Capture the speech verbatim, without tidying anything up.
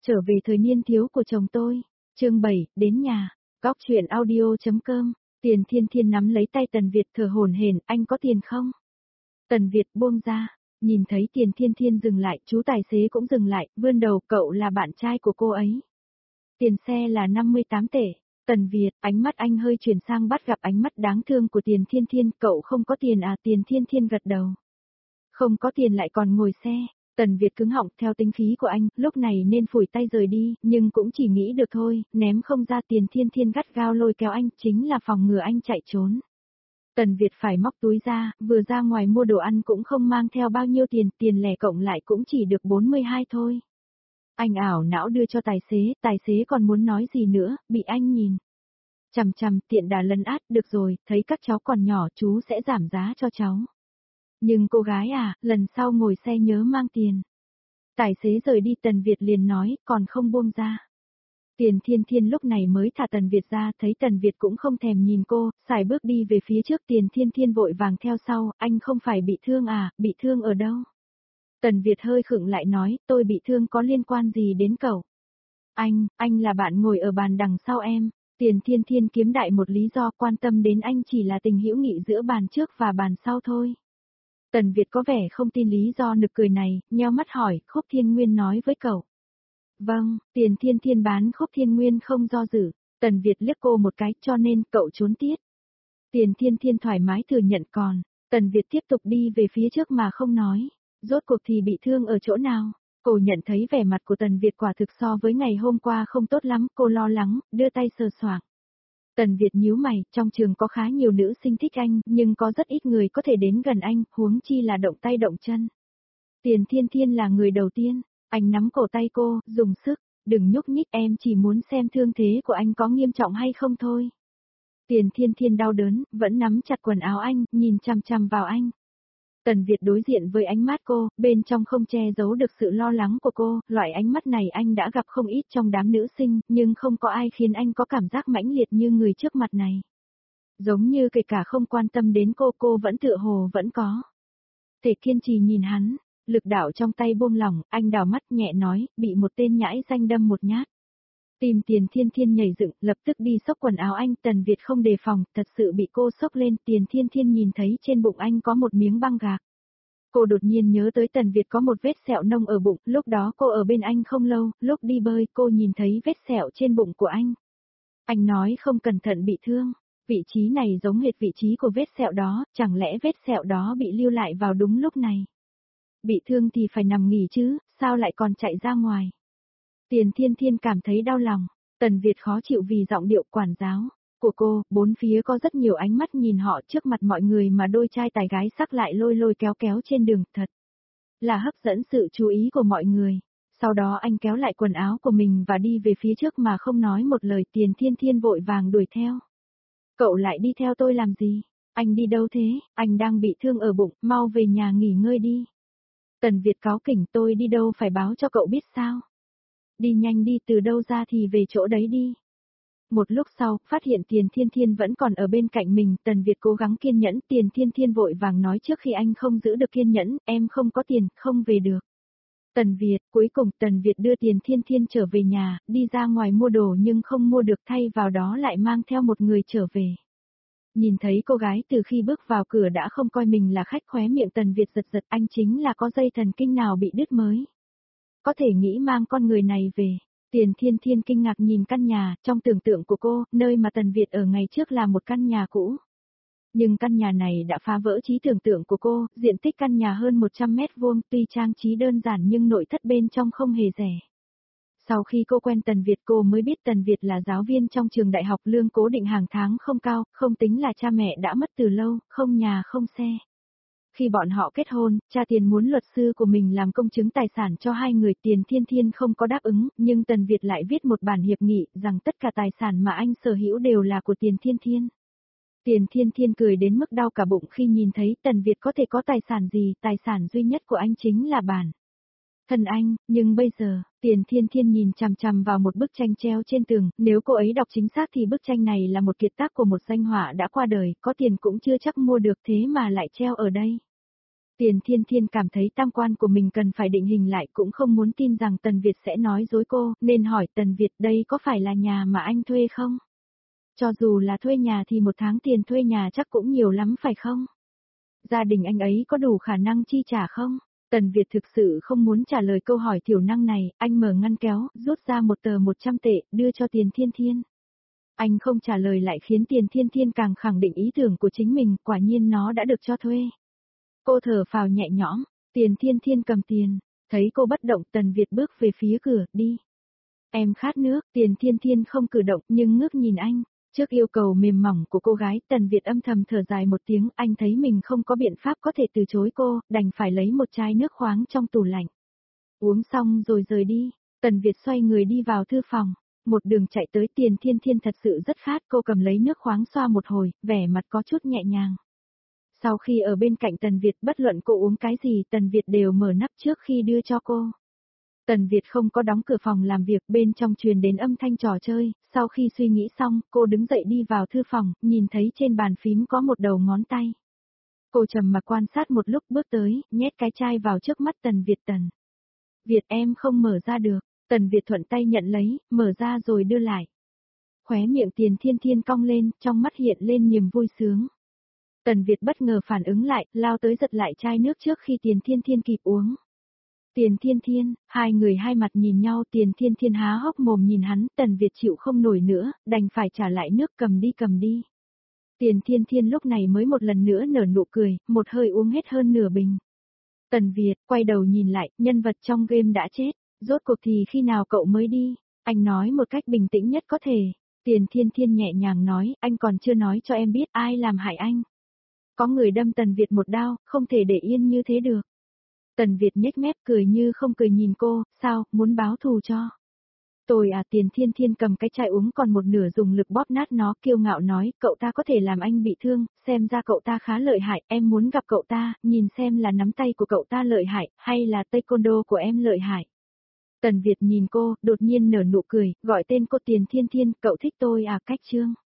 Trở về thời niên thiếu của chồng tôi. Chương bảy, đến nhà. Góc truyện audio.com. Tiền Thiên Thiên nắm lấy tay Tần Việt thở hổn hển, anh có tiền không? Tần Việt buông ra, nhìn thấy Tiền Thiên Thiên dừng lại, chú tài xế cũng dừng lại, vươn đầu, cậu là bạn trai của cô ấy. Tiền xe là năm mươi tám tệ. Tần Việt, ánh mắt anh hơi chuyển sang bắt gặp ánh mắt đáng thương của Tiền Thiên Thiên, cậu không có tiền à? Tiền Thiên Thiên gật đầu. Không có tiền lại còn ngồi xe. Tần Việt cứng họng, theo tính khí của anh, lúc này nên phủi tay rời đi, nhưng cũng chỉ nghĩ được thôi, ném không ra. Tiền Thiên Thiên gắt gao lôi kéo anh, chính là phòng ngừa anh chạy trốn. Tần Việt phải móc túi ra, vừa ra ngoài mua đồ ăn cũng không mang theo bao nhiêu tiền, tiền lẻ cộng lại cũng chỉ được bốn mươi hai thôi. Anh ảo não đưa cho tài xế, tài xế còn muốn nói gì nữa, bị anh nhìn chằm chằm, tiện đà lấn át, được rồi, thấy các cháu còn nhỏ chú sẽ giảm giá cho cháu. Nhưng cô gái à, lần sau ngồi xe nhớ mang tiền. Tài xế rời đi, Tần Việt liền nói, còn không buông ra. Tiền Thiên Thiên lúc này mới thả Tần Việt ra, thấy Tần Việt cũng không thèm nhìn cô, xài bước đi về phía trước. Tiền Thiên Thiên vội vàng theo sau, anh không phải bị thương à, bị thương ở đâu? Tần Việt hơi khựng lại nói, tôi bị thương có liên quan gì đến cậu? Anh, anh là bạn ngồi ở bàn đằng sau em. Tiền Thiên Thiên kiếm đại một lý do, quan tâm đến anh chỉ là tình hữu nghị giữa bàn trước và bàn sau thôi. Tần Việt có vẻ không tin lý do nực cười này, nheo mắt hỏi, Khúc Thiên Nguyên nói với cậu. Vâng, Tiền Thiên Thiên bán Khúc Thiên Nguyên không do dự. Tần Việt liếc cô một cái, cho nên cậu trốn tiết. Tiền Thiên Thiên thoải mái thừa nhận. Còn Tần Việt tiếp tục đi về phía trước mà không nói. Rốt cuộc thì bị thương ở chỗ nào? Cô nhận thấy vẻ mặt của Tần Việt quả thực so với ngày hôm qua không tốt lắm, cô lo lắng, đưa tay sờ soạng. Tần Việt nhíu mày, trong trường có khá nhiều nữ sinh thích anh, nhưng có rất ít người có thể đến gần anh, huống chi là động tay động chân. Tiền Thiên Thiên là người đầu tiên, anh nắm cổ tay cô, dùng sức, đừng nhúc nhích, em chỉ muốn xem thương thế của anh có nghiêm trọng hay không thôi. Tiền Thiên Thiên đau đớn, vẫn nắm chặt quần áo anh, nhìn chằm chằm vào anh. Tần Việt đối diện với ánh mắt cô, bên trong không che giấu được sự lo lắng của cô, loại ánh mắt này anh đã gặp không ít trong đám nữ sinh, nhưng không có ai khiến anh có cảm giác mãnh liệt như người trước mặt này. Giống như kể cả không quan tâm đến cô, cô vẫn tựa hồ vẫn có thể kiên trì nhìn hắn, lực đạo trong tay buông lỏng, anh đảo mắt nhẹ nói, bị một tên nhãi danh đâm một nhát. Tìm Tiền Thiên Thiên nhảy dựng, lập tức đi xốc quần áo anh. Tần Việt không đề phòng, thật sự bị cô xốc lên. Tiền Thiên Thiên nhìn thấy trên bụng anh có một miếng băng gạc. Cô đột nhiên nhớ tới Tần Việt có một vết sẹo nông ở bụng, lúc đó cô ở bên anh không lâu, lúc đi bơi cô nhìn thấy vết sẹo trên bụng của anh. Anh nói không cẩn thận bị thương, vị trí này giống hệt vị trí của vết sẹo đó, chẳng lẽ vết sẹo đó bị lưu lại vào đúng lúc này? Bị thương thì phải nằm nghỉ chứ, sao lại còn chạy ra ngoài? Tiền Thiên Thiên cảm thấy đau lòng, Tần Việt khó chịu vì giọng điệu quản giáo của cô, bốn phía có rất nhiều ánh mắt nhìn họ, trước mặt mọi người mà đôi trai tài gái sắc lại lôi lôi kéo kéo trên đường, thật là hấp dẫn sự chú ý của mọi người. Sau đó anh kéo lại quần áo của mình và đi về phía trước mà không nói một lời. Tiền Thiên Thiên vội vàng đuổi theo. Cậu lại đi theo tôi làm gì? Anh đi đâu thế? Anh đang bị thương ở bụng, mau về nhà nghỉ ngơi đi. Tần Việt cáu kỉnh, tôi đi đâu phải báo cho cậu biết sao? Đi nhanh đi, từ đâu ra thì về chỗ đấy đi. Một lúc sau, phát hiện Tiền Thiên Thiên vẫn còn ở bên cạnh mình, Tần Việt cố gắng kiên nhẫn. Tiền Thiên Thiên vội vàng nói trước khi anh không giữ được kiên nhẫn, em không có tiền, không về được. Tần Việt, cuối cùng Tần Việt đưa Tiền Thiên Thiên trở về nhà, đi ra ngoài mua đồ nhưng không mua được, thay vào đó lại mang theo một người trở về. Nhìn thấy cô gái từ khi bước vào cửa đã không coi mình là khách, khóe miệng Tần Việt giật giật, anh chính là có dây thần kinh nào bị đứt mới. Có thể nghĩ mang con người này về. Tiền Thiên Thiên kinh ngạc nhìn căn nhà, trong tưởng tượng của cô, nơi mà Tần Việt ở ngày trước là một căn nhà cũ. Nhưng căn nhà này đã phá vỡ trí tưởng tượng của cô, diện tích căn nhà hơn một trăm mét vuông, tuy trang trí đơn giản nhưng nội thất bên trong không hề rẻ. Sau khi cô quen Tần Việt cô mới biết Tần Việt là giáo viên trong trường đại học, lương cố định hàng tháng không cao, không tính là cha mẹ đã mất từ lâu, không nhà không xe. Khi bọn họ kết hôn, cha Tiền muốn luật sư của mình làm công chứng tài sản cho hai người. Tiền Thiên Thiên không có đáp ứng, nhưng Tần Việt lại viết một bản hiệp nghị, rằng tất cả tài sản mà anh sở hữu đều là của Tiền Thiên Thiên. Tiền Thiên Thiên cười đến mức đau cả bụng khi nhìn thấy Tần Việt có thể có tài sản gì, tài sản duy nhất của anh chính là bản thân anh, nhưng bây giờ, Tiền Thiên Thiên nhìn chằm chằm vào một bức tranh treo trên tường, nếu cô ấy đọc chính xác thì bức tranh này là một kiệt tác của một danh họa đã qua đời, có tiền cũng chưa chắc mua được, thế mà lại treo ở đây. Tiền Thiên Thiên cảm thấy tam quan của mình cần phải định hình lại, cũng không muốn tin rằng Tần Việt sẽ nói dối cô, nên hỏi Tần Việt đây có phải là nhà mà anh thuê không? Cho dù là thuê nhà thì một tháng tiền thuê nhà chắc cũng nhiều lắm phải không? Gia đình anh ấy có đủ khả năng chi trả không? Tần Việt thực sự không muốn trả lời câu hỏi thiểu năng này, anh mở ngăn kéo, rút ra một tờ một trăm tệ, đưa cho Tiền Thiên Thiên. Anh không trả lời lại khiến Tiền Thiên Thiên càng khẳng định ý tưởng của chính mình, quả nhiên nó đã được cho thuê. Cô thở phào nhẹ nhõm, Tiền Thiên Thiên cầm tiền, thấy cô bất động, Tần Việt bước về phía cửa, đi. Em khát nước, Tiền Thiên Thiên không cử động nhưng ngước nhìn anh. Trước yêu cầu mềm mỏng của cô gái, Tần Việt âm thầm thở dài một tiếng, anh thấy mình không có biện pháp có thể từ chối cô, đành phải lấy một chai nước khoáng trong tủ lạnh. Uống xong rồi rời đi, Tần Việt xoay người đi vào thư phòng, một đường chạy tới. Tiền Thiên Thiên thật sự rất khát, cô cầm lấy nước khoáng xoa một hồi, vẻ mặt có chút nhẹ nhàng. Sau khi ở bên cạnh Tần Việt, bất luận cô uống cái gì, Tần Việt đều mở nắp trước khi đưa cho cô. Tần Việt không có đóng cửa phòng làm việc, bên trong truyền đến âm thanh trò chơi, sau khi suy nghĩ xong, cô đứng dậy đi vào thư phòng, nhìn thấy trên bàn phím có một đầu ngón tay. Cô trầm mặc quan sát một lúc, bước tới, nhét cái chai vào trước mắt Tần Việt. Tần Việt em không mở ra được, Tần Việt thuận tay nhận lấy, mở ra rồi đưa lại. Khóe miệng Tiền Thiên Thiên cong lên, trong mắt hiện lên niềm vui sướng. Tần Việt bất ngờ phản ứng lại, lao tới giật lại chai nước trước khi Tiền Thiên Thiên kịp uống. Tiền Thiên Thiên, hai người hai mặt nhìn nhau, Tiền Thiên Thiên há hốc mồm nhìn hắn, Tần Việt chịu không nổi nữa, đành phải trả lại nước, cầm đi cầm đi. Tiền Thiên Thiên lúc này mới một lần nữa nở nụ cười, một hơi uống hết hơn nửa bình. Tần Việt, quay đầu nhìn lại, nhân vật trong game đã chết, rốt cuộc thì khi nào cậu mới đi? Anh nói một cách bình tĩnh nhất có thể. Tiền Thiên Thiên nhẹ nhàng nói, anh còn chưa nói cho em biết ai làm hại anh. Có người đâm Tần Việt một đao, không thể để yên như thế được. Tần Việt nhếch mép cười như không cười nhìn cô, sao, muốn báo thù cho? Tôi à, Tiền Thiên Thiên cầm cái chai uống còn một nửa dùng lực bóp nát nó, kiêu ngạo nói, cậu ta có thể làm anh bị thương, xem ra cậu ta khá lợi hại, em muốn gặp cậu ta, nhìn xem là nắm tay của cậu ta lợi hại, hay là taekwondo của em lợi hại. Tần Việt nhìn cô, đột nhiên nở nụ cười, gọi tên cô. Tiền Thiên Thiên, cậu thích tôi à? Cách Trương.